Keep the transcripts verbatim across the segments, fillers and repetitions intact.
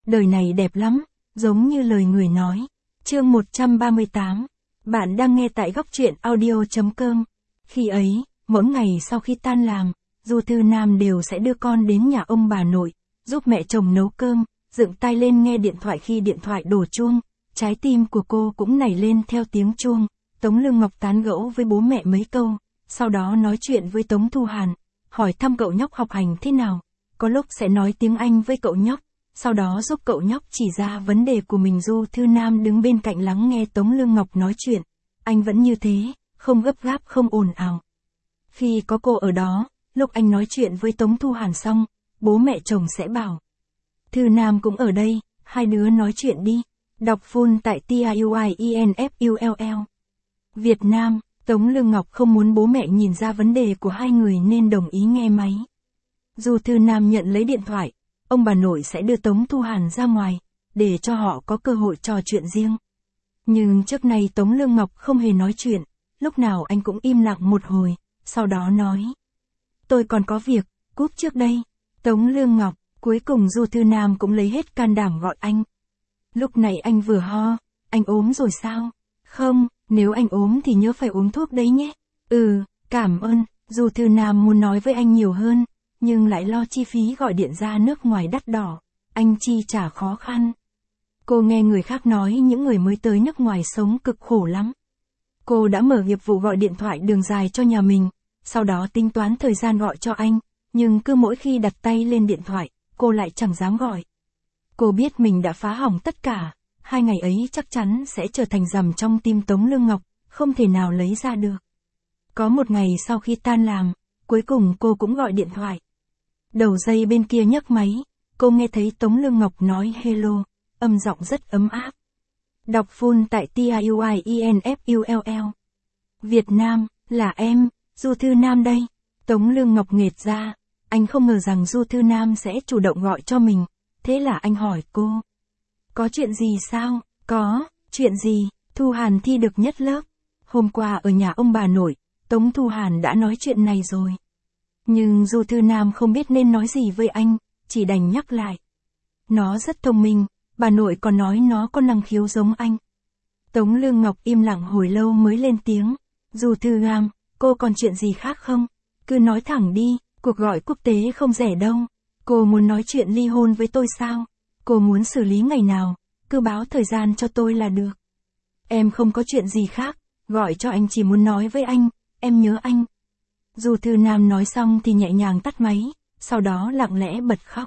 đời này đẹp lắm, giống như lời người nói. Chương một trăm ba mươi tám. Bạn đang nghe tại góc truyện audio chấm com. Khi ấy, mỗi ngày sau khi tan làm, Du Thư Nam đều sẽ đưa con đến nhà ông bà nội, giúp mẹ chồng nấu cơm, dựng tai lên nghe điện thoại khi điện thoại đổ chuông. Trái tim của cô cũng nảy lên theo tiếng chuông. Tống Lương Ngọc tán gẫu với bố mẹ mấy câu, sau đó nói chuyện với Tống Thu Hàn, hỏi thăm cậu nhóc học hành thế nào. Có lúc sẽ nói tiếng Anh với cậu nhóc, sau đó giúp cậu nhóc chỉ ra vấn đề của mình. Du Thư Nam đứng bên cạnh lắng nghe Tống Lương Ngọc nói chuyện. Anh vẫn như thế, không gấp gáp không ồn ào. Khi có cô ở đó, lúc anh nói chuyện với Tống Thu Hàn xong, bố mẹ chồng sẽ bảo: Thư Nam cũng ở đây, hai đứa nói chuyện đi. Đọc full tại tuienfull. Việt Nam, Tống Lương Ngọc không muốn bố mẹ nhìn ra vấn đề của hai người nên đồng ý nghe máy. Du Thư Nam nhận lấy điện thoại, ông bà nội sẽ đưa Tống Thu Hàn ra ngoài, để cho họ có cơ hội trò chuyện riêng. Nhưng trước nay Tống Lương Ngọc không hề nói chuyện, lúc nào anh cũng im lặng một hồi, sau đó nói: Tôi còn có việc, cúp trước đây. Tống Lương Ngọc, cuối cùng Du Thư Nam cũng lấy hết can đảm gọi anh. Lúc này anh vừa ho: Anh ốm rồi sao? Không, nếu anh ốm thì nhớ phải uống thuốc đấy nhé. Ừ, cảm ơn. Du Thư Nam muốn nói với anh nhiều hơn, nhưng lại lo chi phí gọi điện ra nước ngoài đắt đỏ, anh chi trả khó khăn. Cô nghe người khác nói những người mới tới nước ngoài sống cực khổ lắm. Cô đã mở nghiệp vụ gọi điện thoại đường dài cho nhà mình, sau đó tính toán thời gian gọi cho anh, nhưng cứ mỗi khi đặt tay lên điện thoại, cô lại chẳng dám gọi. Cô biết mình đã phá hỏng tất cả, hai ngày ấy chắc chắn sẽ trở thành rằm trong tim Tống Lương Ngọc, không thể nào lấy ra được. Có một ngày sau khi tan làm, cuối cùng cô cũng gọi điện thoại. Đầu dây bên kia nhấc máy, cô nghe thấy Tống Lương Ngọc nói hello, âm giọng rất ấm áp. Đọc full tại tuienfull. Việt Nam, là em, Du Thư Nam đây. Tống Lương Ngọc nghệt ra, anh không ngờ rằng Du Thư Nam sẽ chủ động gọi cho mình, thế là anh hỏi cô: Có chuyện gì sao? Có, chuyện gì? Thu Hàn thi được nhất lớp. Hôm qua ở nhà ông bà nội, Tống Thu Hàn đã nói chuyện này rồi. Nhưng Du Thư Nam không biết nên nói gì với anh, chỉ đành nhắc lại. Nó rất thông minh, bà nội còn nói nó có năng khiếu giống anh. Tống Lương Ngọc im lặng hồi lâu mới lên tiếng: Du Thư Nam, cô còn chuyện gì khác không? Cứ nói thẳng đi, cuộc gọi quốc tế không rẻ đâu. Cô muốn nói chuyện ly hôn với tôi sao? Cô muốn xử lý ngày nào? Cứ báo thời gian cho tôi là được. Em không có chuyện gì khác, gọi cho anh chỉ muốn nói với anh, em nhớ anh. Du Thư Nam nói xong thì nhẹ nhàng tắt máy, sau đó lặng lẽ bật khóc.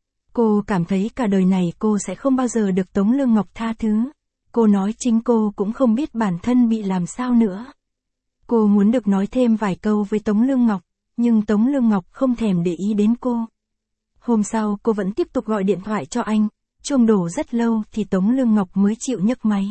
Cô cảm thấy cả đời này cô sẽ không bao giờ được Tống Lương Ngọc tha thứ. Cô nói chính cô cũng không biết bản thân bị làm sao nữa. Cô muốn được nói thêm vài câu với Tống Lương Ngọc, nhưng Tống Lương Ngọc không thèm để ý đến cô. Hôm sau cô vẫn tiếp tục gọi điện thoại cho anh, chuông đổ rất lâu thì Tống Lương Ngọc mới chịu nhấc máy.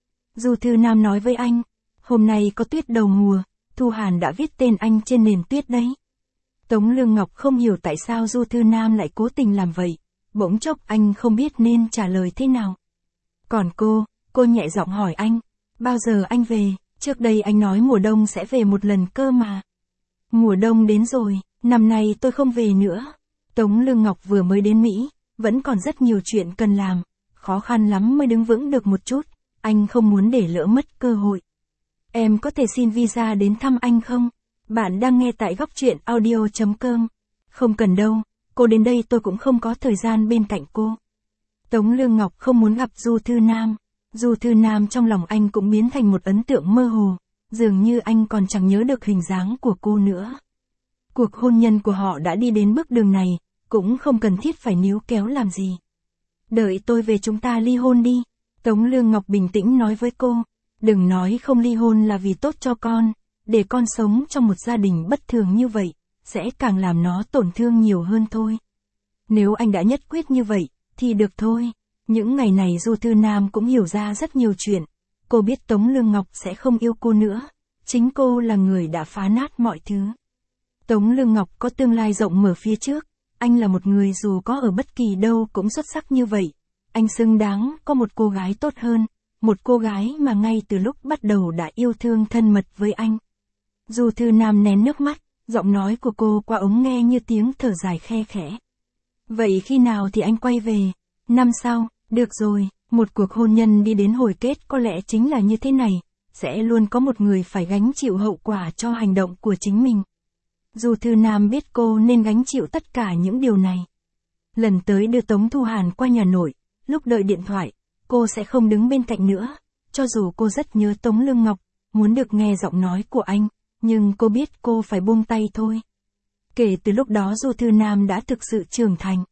Du Thư Nam nói với anh: Hôm nay có tuyết đầu mùa, Thu Hàn đã viết tên anh trên nền tuyết đấy. Tống Lương Ngọc không hiểu tại sao Du Thư Nam lại cố tình làm vậy, bỗng chốc anh không biết nên trả lời thế nào. Còn cô, cô nhẹ giọng hỏi anh: Bao giờ anh về? Trước đây anh nói mùa đông sẽ về một lần cơ mà. Mùa đông đến rồi, năm nay tôi không về nữa. Tống Lương Ngọc vừa mới đến Mỹ, vẫn còn rất nhiều chuyện cần làm, khó khăn lắm mới đứng vững được một chút, anh không muốn để lỡ mất cơ hội. Em có thể xin visa đến thăm anh không? Bạn đang nghe tại góc truyện audio chấm com. Không cần đâu, cô đến đây tôi cũng không có thời gian bên cạnh cô. Tống Lương Ngọc không muốn gặp Du Thư Nam. Du Thư Nam trong lòng anh cũng biến thành một ấn tượng mơ hồ, dường như anh còn chẳng nhớ được hình dáng của cô nữa. Cuộc hôn nhân của họ đã đi đến bước đường này, cũng không cần thiết phải níu kéo làm gì. Đợi tôi về chúng ta ly hôn đi. Tống Lương Ngọc bình tĩnh nói với cô. Đừng nói không ly hôn là vì tốt cho con, để con sống trong một gia đình bất thường như vậy, sẽ càng làm nó tổn thương nhiều hơn thôi. Nếu anh đã nhất quyết như vậy, thì được thôi. Những ngày này Du Thư Nam cũng hiểu ra rất nhiều chuyện. Cô biết Tống Lương Ngọc sẽ không yêu cô nữa. Chính cô là người đã phá nát mọi thứ. Tống Lương Ngọc có tương lai rộng mở phía trước. Anh là một người dù có ở bất kỳ đâu cũng xuất sắc như vậy. Anh xứng đáng có một cô gái tốt hơn. Một cô gái mà ngay từ lúc bắt đầu đã yêu thương thân mật với anh. Du Thư Nam nén nước mắt, giọng nói của cô qua ống nghe như tiếng thở dài khe khẽ. Vậy khi nào thì anh quay về? Năm sau, được rồi, một cuộc hôn nhân đi đến hồi kết có lẽ chính là như thế này, sẽ luôn có một người phải gánh chịu hậu quả cho hành động của chính mình. Du Thư Nam biết cô nên gánh chịu tất cả những điều này. Lần tới đưa Tống Thu Hàn qua nhà nội, lúc đợi điện thoại, cô sẽ không đứng bên cạnh nữa, cho dù cô rất nhớ Tống Lương Ngọc, muốn được nghe giọng nói của anh, nhưng cô biết cô phải buông tay thôi. Kể từ lúc đó Du Thư Nam đã thực sự trưởng thành.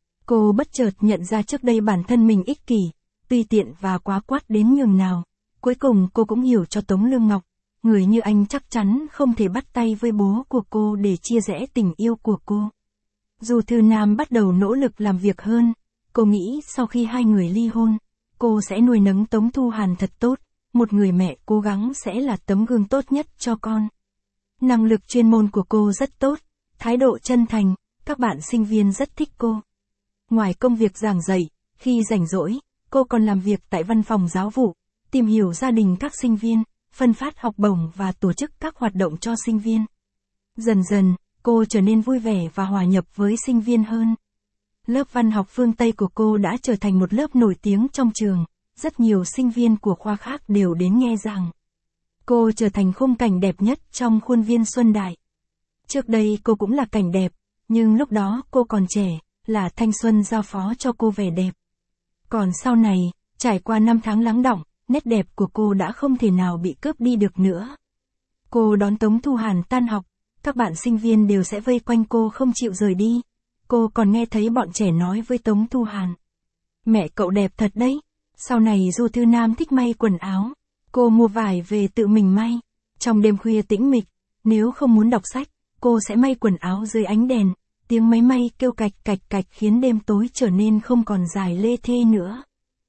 Cô bất chợt nhận ra trước đây bản thân mình ích kỷ, tùy tiện và quá quát đến nhường nào. Cuối cùng cô cũng hiểu cho Tống Lương Ngọc, người như anh chắc chắn không thể bắt tay với bố của cô để chia rẽ tình yêu của cô. Du Thư Nam bắt đầu nỗ lực làm việc hơn, cô nghĩ sau khi hai người ly hôn, cô sẽ nuôi nấng Tống Thu Hàn thật tốt, một người mẹ cố gắng sẽ là tấm gương tốt nhất cho con. Năng lực chuyên môn của cô rất tốt, thái độ chân thành, các bạn sinh viên rất thích cô. Ngoài công việc giảng dạy, khi rảnh rỗi, cô còn làm việc tại văn phòng giáo vụ, tìm hiểu gia đình các sinh viên, phân phát học bổng và tổ chức các hoạt động cho sinh viên. Dần dần, cô trở nên vui vẻ và hòa nhập với sinh viên hơn. Lớp văn học phương Tây của cô đã trở thành một lớp nổi tiếng trong trường, rất nhiều sinh viên của khoa khác đều đến nghe giảng. Cô trở thành khung cảnh đẹp nhất trong khuôn viên Xuân Đại. Trước đây cô cũng là cảnh đẹp, nhưng lúc đó cô còn trẻ, là thanh xuân giao phó cho cô vẻ đẹp. Còn sau này, trải qua năm tháng lắng đọng, nét đẹp của cô đã không thể nào bị cướp đi được nữa. Cô đón Tống Thu Hàn tan học, các bạn sinh viên đều sẽ vây quanh cô không chịu rời đi. Cô còn nghe thấy bọn trẻ nói với Tống Thu Hàn: "Mẹ cậu đẹp thật đấy." Sau này Du Thư Nam thích may quần áo. Cô mua vải về tự mình may. Trong đêm khuya tĩnh mịch, nếu không muốn đọc sách, cô sẽ may quần áo dưới ánh đèn. Tiếng máy may kêu cạch cạch cạch khiến đêm tối trở nên không còn dài lê thê nữa.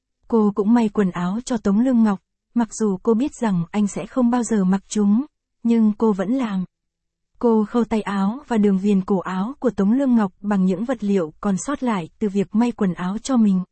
Cô cũng may quần áo cho Tống Lương Ngọc, mặc dù cô biết rằng anh sẽ không bao giờ mặc chúng, nhưng cô vẫn làm. Cô khâu tay áo và đường viền cổ áo của Tống Lương Ngọc bằng những vật liệu còn sót lại từ việc may quần áo cho mình.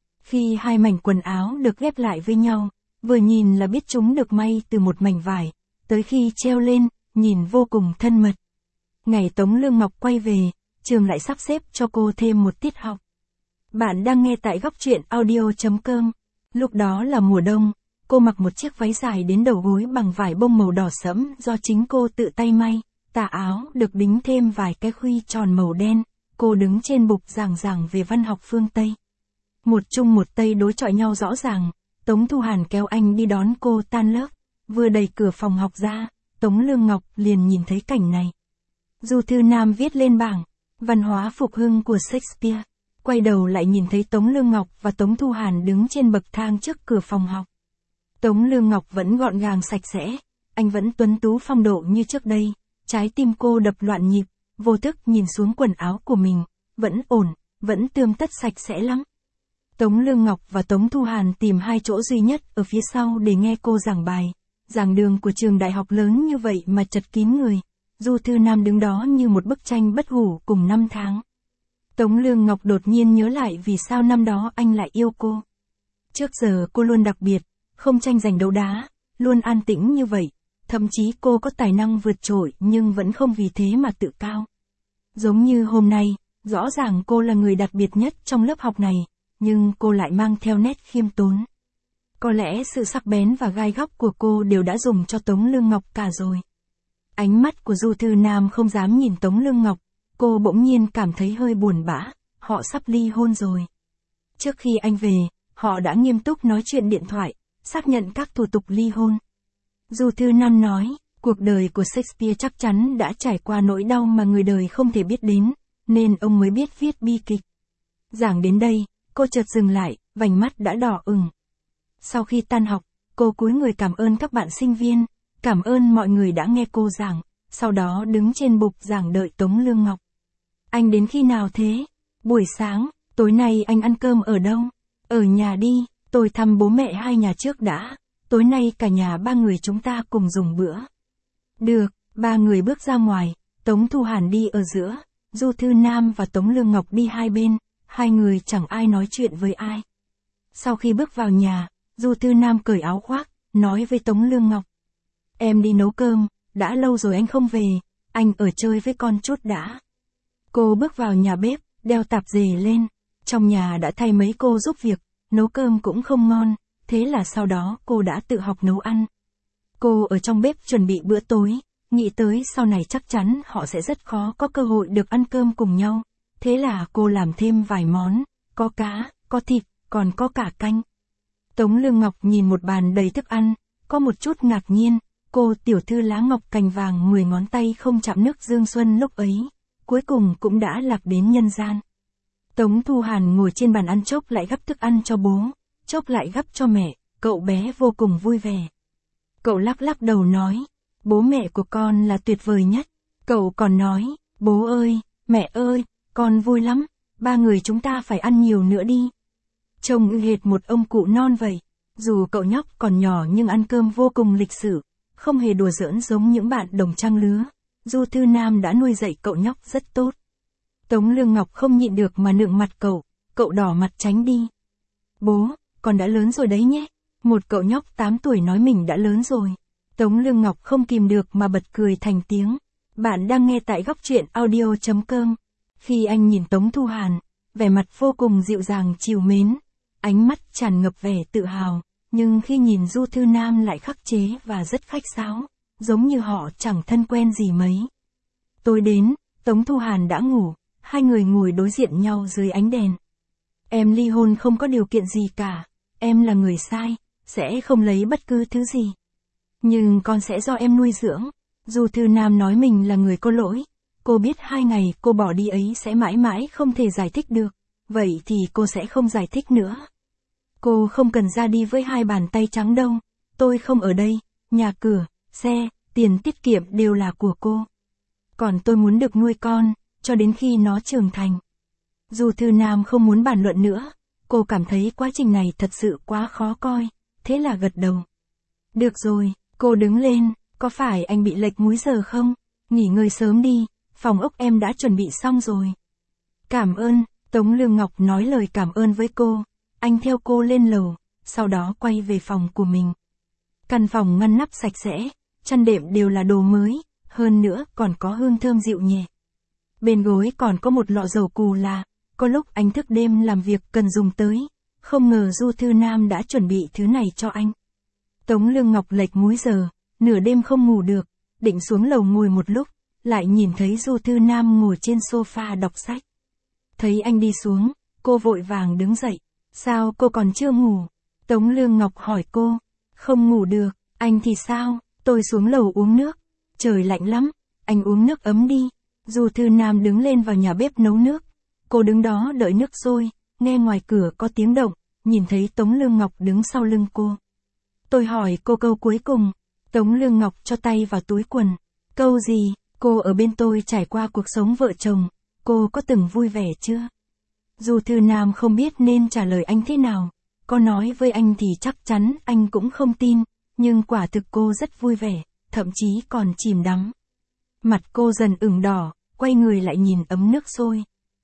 Khi hai mảnh quần áo được ghép lại với nhau, vừa nhìn là biết chúng được may từ một mảnh vải, tới khi treo lên, nhìn vô cùng thân mật. Ngày Tống Lương Ngọc quay về, trường lại sắp xếp cho cô thêm một tiết học. Bạn đang nghe tại góc truyện audio chấm com. Lúc đó là mùa đông, cô mặc một chiếc váy dài đến đầu gối bằng vải bông màu đỏ sẫm do chính cô tự tay may, tà áo được đính thêm vài cái khuy tròn màu đen, cô đứng trên bục giảng giảng về văn học phương Tây. Một Trung một Tây đối chọi nhau rõ ràng, Tống Thu Hàn kéo anh đi đón cô tan lớp, vừa đẩy cửa phòng học ra, Tống Lương Ngọc liền nhìn thấy cảnh này. Du Thư Nam viết lên bảng, văn hóa phục hưng của Shakespeare, quay đầu lại nhìn thấy Tống Lương Ngọc và Tống Thu Hàn đứng trên bậc thang trước cửa phòng học. Tống Lương Ngọc vẫn gọn gàng sạch sẽ, anh vẫn tuấn tú phong độ như trước đây, trái tim cô đập loạn nhịp, vô thức nhìn xuống quần áo của mình, vẫn ổn, vẫn tươm tất sạch sẽ lắm. Tống Lương Ngọc và Tống Thu Hàn tìm hai chỗ duy nhất ở phía sau để nghe cô giảng bài. Giảng đường của trường đại học lớn như vậy mà chật kín người. Du Thư Nam đứng đó như một bức tranh bất hủ cùng năm tháng. Tống Lương Ngọc đột nhiên nhớ lại vì sao năm đó anh lại yêu cô. Trước giờ cô luôn đặc biệt, không tranh giành đấu đá, luôn an tĩnh như vậy. Thậm chí cô có tài năng vượt trội nhưng vẫn không vì thế mà tự cao. Giống như hôm nay, rõ ràng cô là người đặc biệt nhất trong lớp học này, nhưng cô lại mang theo nét khiêm tốn. Có lẽ sự sắc bén và gai góc của cô đều đã dùng cho Tống Lương Ngọc cả rồi. Ánh mắt của Du Thư Nam không dám nhìn Tống Lương Ngọc, cô bỗng nhiên cảm thấy hơi buồn bã, họ sắp ly hôn rồi. Trước khi anh về, họ đã nghiêm túc nói chuyện điện thoại, xác nhận các thủ tục ly hôn. Du Thư Nam nói, cuộc đời của Shakespeare chắc chắn đã trải qua nỗi đau mà người đời không thể biết đến, nên ông mới biết viết bi kịch. Giảng đến đây, cô chợt dừng lại, vành mắt đã đỏ ửng. Sau khi tan học, cô cúi người cảm ơn các bạn sinh viên, cảm ơn mọi người đã nghe cô giảng, sau đó đứng trên bục giảng đợi Tống Lương Ngọc. Anh đến khi nào thế? Buổi sáng, tối nay anh ăn cơm ở đâu? Ở nhà đi, tôi thăm bố mẹ hai nhà trước đã, tối nay cả nhà ba người chúng ta cùng dùng bữa. Được, ba người bước ra ngoài, Tống Thu Hàn đi ở giữa, Du Thư Nam và Tống Lương Ngọc đi hai bên, hai người chẳng ai nói chuyện với ai. Sau khi bước vào nhà, Du Thư Nam cởi áo khoác, nói với Tống Lương Ngọc. Em đi nấu cơm, đã lâu rồi anh không về, anh ở chơi với con chút đã. Cô bước vào nhà bếp, đeo tạp dề lên. Trong nhà đã thay mấy cô giúp việc, nấu cơm cũng không ngon, thế là sau đó cô đã tự học nấu ăn. Cô ở trong bếp chuẩn bị bữa tối, nghĩ tới sau này chắc chắn họ sẽ rất khó có cơ hội được ăn cơm cùng nhau. Thế là cô làm thêm vài món, có cá, có thịt, còn có cả canh. Tống Lương Ngọc nhìn một bàn đầy thức ăn, có một chút ngạc nhiên, cô tiểu thư lá ngọc cành vàng mười ngón tay không chạm nước dương xuân lúc ấy, cuối cùng cũng đã lạc đến nhân gian. Tống Thu Hàn ngồi trên bàn ăn chốc lại gắp thức ăn cho bố, chốc lại gắp cho mẹ, cậu bé vô cùng vui vẻ. Cậu lắc lắc đầu nói, bố mẹ của con là tuyệt vời nhất. Cậu còn nói, bố ơi, mẹ ơi, con vui lắm, ba người chúng ta phải ăn nhiều nữa đi. Trông hệt một ông cụ non vậy, dù cậu nhóc còn nhỏ nhưng ăn cơm vô cùng lịch sự, không hề đùa giỡn giống những bạn đồng trang lứa. Du Thư Nam đã nuôi dạy cậu nhóc rất tốt. Tống Lương Ngọc không nhịn được mà nựng mặt cậu, cậu đỏ mặt tránh đi. Bố, con đã lớn rồi đấy nhé. Một cậu nhóc tám tuổi nói mình đã lớn rồi. Tống Lương Ngọc không kìm được mà bật cười thành tiếng. Bạn đang nghe tại góc truyện audio chấm com. Khi anh nhìn Tống Thu Hàn, vẻ mặt vô cùng dịu dàng trìu mến, ánh mắt tràn ngập vẻ tự hào, nhưng khi nhìn Du Thư Nam lại khắc chế và rất khách sáo, giống như họ chẳng thân quen gì mấy. Tối đến, Tống Thu Hàn đã ngủ, hai người ngồi đối diện nhau dưới ánh đèn. Em ly hôn không có điều kiện gì cả, em là người sai, sẽ không lấy bất cứ thứ gì. Nhưng con sẽ do em nuôi dưỡng. Du Thư Nam nói mình là người có lỗi. Cô biết hai ngày cô bỏ đi ấy sẽ mãi mãi không thể giải thích được. Vậy thì cô sẽ không giải thích nữa. Cô không cần ra đi với hai bàn tay trắng đâu. Tôi không ở đây, nhà cửa, xe, tiền tiết kiệm đều là của cô. Còn tôi muốn được nuôi con, cho đến khi nó trưởng thành. Du Thư Nam không muốn bàn luận nữa. Cô cảm thấy quá trình này thật sự quá khó coi. Thế là gật đầu. Được rồi, cô đứng lên, có phải anh bị lệch múi giờ không? Nghỉ ngơi sớm đi, phòng ốc em đã chuẩn bị xong rồi. Cảm ơn, Tống Lương Ngọc nói lời cảm ơn với cô. Anh theo cô lên lầu, sau đó quay về phòng của mình. Căn phòng ngăn nắp sạch sẽ, chăn đệm đều là đồ mới, hơn nữa còn có hương thơm dịu nhẹ. Bên gối còn có một lọ dầu cù là, có lúc anh thức đêm làm việc cần dùng tới. Không ngờ Du Thư Nam đã chuẩn bị thứ này cho anh. Tống Lương Ngọc lệch múi giờ, nửa đêm không ngủ được, định xuống lầu ngồi một lúc, lại nhìn thấy Du Thư Nam ngồi trên sofa đọc sách. Thấy anh đi xuống, cô vội vàng đứng dậy. Sao cô còn chưa ngủ? Tống Lương Ngọc hỏi cô. Không ngủ được, anh thì sao? Tôi xuống lầu uống nước. Trời lạnh lắm, anh uống nước ấm đi. Du Thư Nam đứng lên vào nhà bếp nấu nước. Cô đứng đó đợi nước sôi, nghe ngoài cửa có tiếng động, nhìn thấy Tống Lương Ngọc đứng sau lưng cô. Tôi hỏi cô câu cuối cùng. Tống Lương Ngọc cho tay vào túi quần. Câu gì? Cô ở bên tôi trải qua cuộc sống vợ chồng, cô có từng vui vẻ chưa? Du Thư Nam không biết nên trả lời anh thế nào. Có nói với anh thì chắc chắn anh cũng không tin, nhưng quả thực cô rất vui vẻ, thậm chí còn chìm đắm. Mặt cô dần ửng đỏ, quay người lại nhìn ấm nước sôi.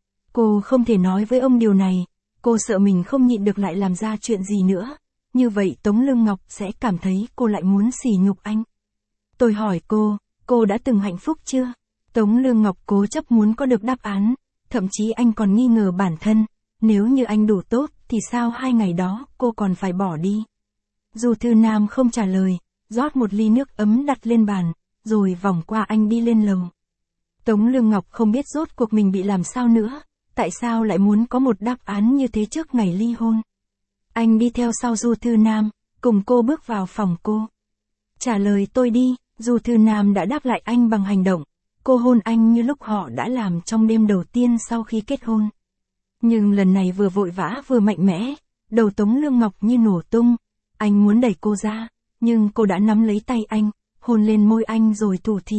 Cô không thể nói với ông điều này, cô sợ mình không nhịn được lại làm ra chuyện gì nữa. Như vậy Tống Lương Ngọc sẽ cảm thấy cô lại muốn sỉ nhục anh. Tôi hỏi cô, cô đã từng hạnh phúc chưa? Tống Lương Ngọc cố chấp muốn có được đáp án, thậm chí anh còn nghi ngờ bản thân, nếu như anh đủ tốt thì sao hai ngày đó cô còn phải bỏ đi. Du Thư Nam không trả lời, rót một ly nước ấm đặt lên bàn, rồi vòng qua anh đi lên lầu. Tống Lương Ngọc không biết rốt cuộc mình bị làm sao nữa, tại sao lại muốn có một đáp án như thế trước ngày ly hôn. Anh đi theo sau Du Thư Nam, cùng cô bước vào phòng cô. Trả lời tôi đi, Du Thư Nam đã đáp lại anh bằng hành động. Cô hôn anh như lúc họ đã làm trong đêm đầu tiên sau khi kết hôn. Nhưng lần này vừa vội vã vừa mạnh mẽ, đầu Tống Lương Ngọc như nổ tung. Anh muốn đẩy cô ra, nhưng cô đã nắm lấy tay anh, hôn lên môi anh rồi thủ thỉ.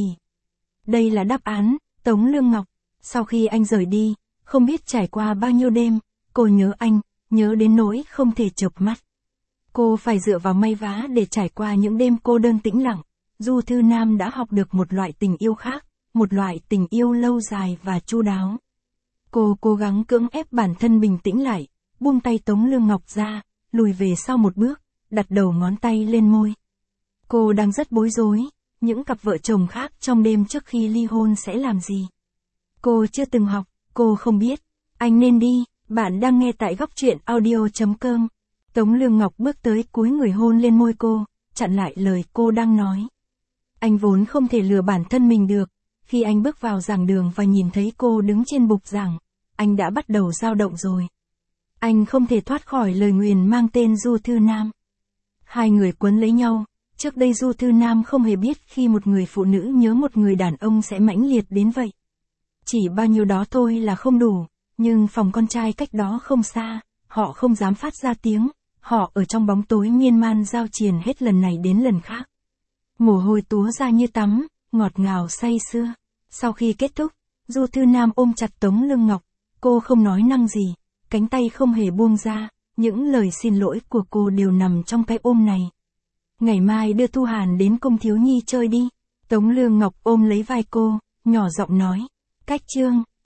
Đây là đáp án, Tống Lương Ngọc. Sau khi anh rời đi, không biết trải qua bao nhiêu đêm, cô nhớ anh, nhớ đến nỗi không thể chợp mắt. Cô phải dựa vào may vá để trải qua những đêm cô đơn tĩnh lặng. Du Thư Nam đã học được một loại tình yêu khác, một loại tình yêu lâu dài và chu đáo. Cô cố gắng cưỡng ép bản thân bình tĩnh lại, buông tay Tống Lương Ngọc ra, lùi về sau một bước, đặt đầu ngón tay lên môi. Cô đang rất bối rối, những cặp vợ chồng khác trong đêm trước khi ly hôn sẽ làm gì? Cô chưa từng học, cô không biết. Anh nên đi, Bạn đang nghe tại góc truyện audio.com. Tống Lương Ngọc bước tới cúi người hôn lên môi cô, chặn lại lời cô đang nói. Anh vốn không thể lừa bản thân mình được, khi anh bước vào giảng đường và nhìn thấy cô đứng trên bục giảng, anh đã bắt đầu dao động rồi. Anh không thể thoát khỏi lời nguyền mang tên Du Thư Nam. Hai người quấn lấy nhau, trước đây Du Thư Nam không hề biết khi một người phụ nữ nhớ một người đàn ông sẽ mãnh liệt đến vậy. Chỉ bao nhiêu đó thôi là không đủ, nhưng phòng con trai cách đó không xa, họ không dám phát ra tiếng, họ ở trong bóng tối miên man giao triền hết lần này đến lần khác. Mồ hôi túa ra như tắm, ngọt ngào say sưa. Sau khi kết thúc, Du Thư Nam ôm chặt Tống Lương Ngọc, cô không nói năng gì, cánh tay không hề buông ra, những lời xin lỗi của cô đều nằm trong cái ôm này. Ngày mai đưa Thu Hàn đến Cung Thiếu Nhi chơi đi. Tống Lương Ngọc ôm lấy vai cô, nhỏ giọng nói. Cách chương